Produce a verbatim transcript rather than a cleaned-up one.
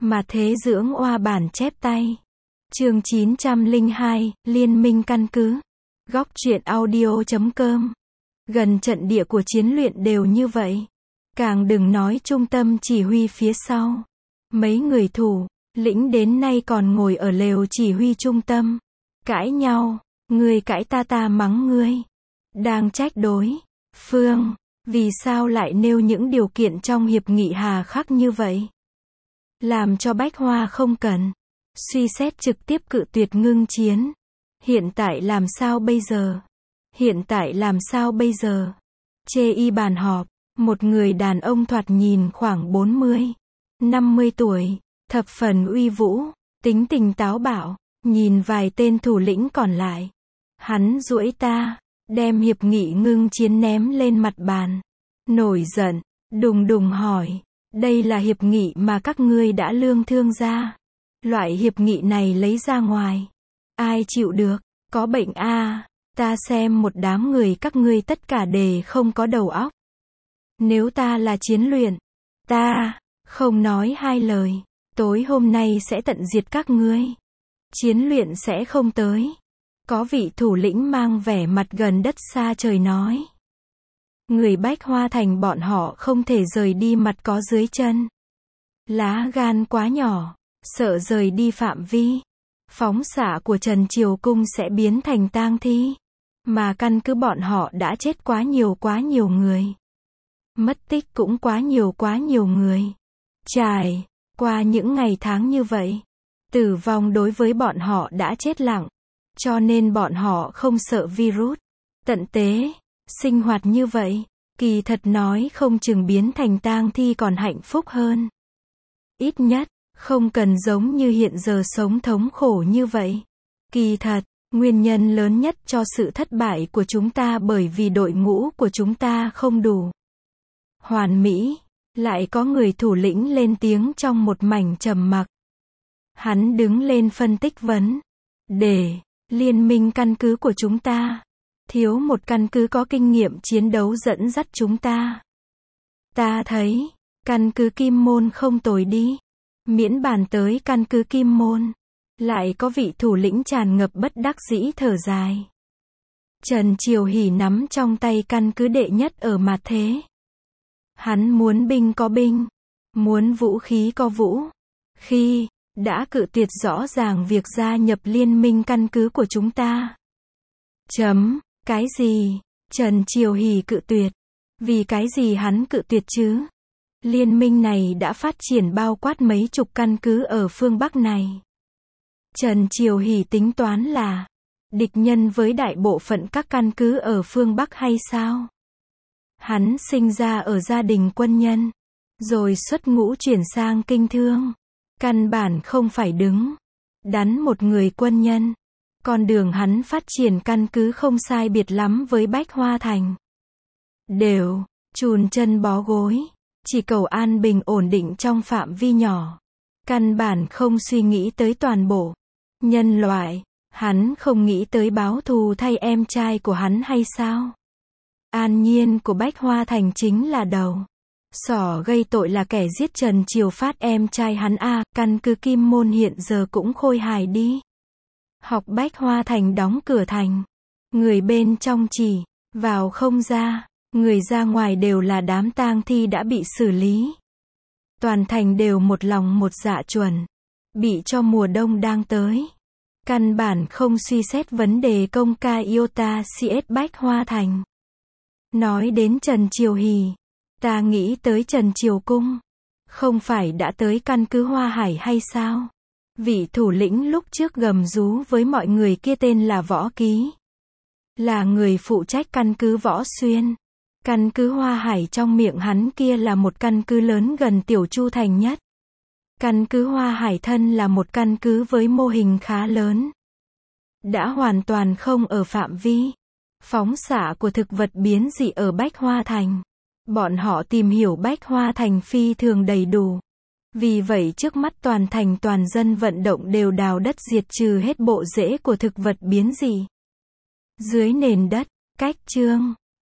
Mà thế dưỡng oa bản chép tay. Chương chín trăm lẻ hai, Liên minh căn cứ. Góc truyện audio chấm com. Gần trận địa của chiến luyện đều như vậy. Càng đừng nói trung tâm chỉ huy phía sau. Mấy người thủ lĩnh đến nay còn ngồi ở lều chỉ huy trung tâm. Cãi nhau, ngươi cãi ta ta mắng ngươi. Đang trách đối phương, vì sao lại nêu những điều kiện trong hiệp nghị hà khắc như vậy? Làm cho Bách Hoa không cần suy xét trực tiếp cự tuyệt ngưng chiến. Hiện tại làm sao bây giờ? Hiện tại làm sao bây giờ? Chê y bàn họp, một người đàn ông thoạt nhìn khoảng bốn mươi, năm mươi tuổi, thập phần uy vũ, tính tình táo bạo, nhìn vài tên thủ lĩnh còn lại. Hắn duỗi ta, đem hiệp nghị ngưng chiến ném lên mặt bàn. Nổi giận, đùng đùng hỏi, đây là hiệp nghị mà các ngươi đã lương thương ra. Loại hiệp nghị này lấy ra ngoài, ai chịu được, có bệnh a à, ta xem một đám người các ngươi tất cả đều không có đầu óc. Nếu ta là chiến luyện, ta không nói hai lời, tối hôm nay sẽ tận diệt các ngươi. Chiến luyện sẽ không tới. Có vị thủ lĩnh mang vẻ mặt gần đất xa trời nói. Người Bách Hoa Thành bọn họ không thể rời đi mặt có dưới chân. Lá gan quá nhỏ, sợ rời đi phạm vi. Phóng xạ của Trần Triều Cung sẽ biến thành tang thi. Mà căn cứ bọn họ đã chết quá nhiều quá nhiều người. Mất tích cũng quá nhiều quá nhiều người. Trải qua những ngày tháng như vậy, tử vong đối với bọn họ đã chết lặng. Cho nên bọn họ không sợ virus. Tận tế, sinh hoạt như vậy, kỳ thật nói không chừng biến thành tang thi còn hạnh phúc hơn. Ít nhất, không cần giống như hiện giờ sống thống khổ như vậy. Kỳ thật, nguyên nhân lớn nhất cho sự thất bại của chúng ta bởi vì đội ngũ của chúng ta không đủ hoàn mỹ. Lại có người thủ lĩnh lên tiếng trong một mảnh trầm mặc. Hắn đứng lên phân tích vấn đề. Liên minh căn cứ của chúng ta thiếu một căn cứ có kinh nghiệm chiến đấu dẫn dắt chúng ta. Ta thấy căn cứ Kim Môn không tồi đi. Miễn bàn tới căn cứ Kim Môn, lại có vị thủ lĩnh tràn ngập bất đắc dĩ thở dài. Trần Triều Hỷ nắm trong tay căn cứ đệ nhất ở mặt thế. Hắn muốn binh có binh, muốn vũ khí có vũ khí. Đã cự tuyệt rõ ràng việc gia nhập liên minh căn cứ của chúng ta. Chấm, cái gì? Trần Triều Hỷ cự tuyệt. Vì cái gì hắn cự tuyệt chứ? Liên minh này đã phát triển bao quát mấy chục căn cứ ở phương Bắc này. Trần Triều Hỷ tính toán là địch nhân với đại bộ phận các căn cứ ở phương Bắc hay sao? Hắn sinh ra ở gia đình quân nhân, rồi xuất ngũ chuyển sang kinh thương. Căn bản không phải đứng đắn một người quân nhân. Con đường hắn phát triển căn cứ không sai biệt lắm với Bách Hoa Thành. Đều chùn chân bó gối, chỉ cầu an bình ổn định trong phạm vi nhỏ. Căn bản không suy nghĩ tới toàn bộ nhân loại. Hắn không nghĩ tới báo thù thay em trai của hắn hay sao? An Nhiên của Bách Hoa Thành chính là đầu sỏ gây tội là kẻ giết Trần Triều Phát em trai hắn a. À, căn cứ Kim Môn hiện giờ cũng khôi hài đi. Học Bách Hoa Thành đóng cửa thành. Người bên trong chỉ vào không ra, người ra ngoài đều là đám tang thi đã bị xử lý. Toàn thành đều một lòng một dạ chuẩn bị cho mùa đông đang tới. Căn bản không suy xét vấn đề công ca iota cs Bách Hoa Thành. Nói đến Trần Triều Hỷ, ta nghĩ tới Trần Triều Cung. Không phải đã tới căn cứ Hoa Hải hay sao? Vị thủ lĩnh lúc trước gầm rú với mọi người kia tên là Võ Ký. Là người phụ trách căn cứ Võ Xuyên. Căn cứ Hoa Hải trong miệng hắn kia là một căn cứ lớn gần Tiểu Chu Thành nhất. Căn cứ Hoa Hải thân là một căn cứ với mô hình khá lớn. Đã hoàn toàn không ở phạm vi phóng xạ của thực vật biến dị ở Bách Hoa Thành. Bọn họ tìm hiểu Bách Hoa Thành phi thường đầy đủ. Vì vậy trước mắt toàn thành toàn dân vận động đều đào đất diệt trừ hết bộ rễ của thực vật biến dị. Dưới nền đất, cách chương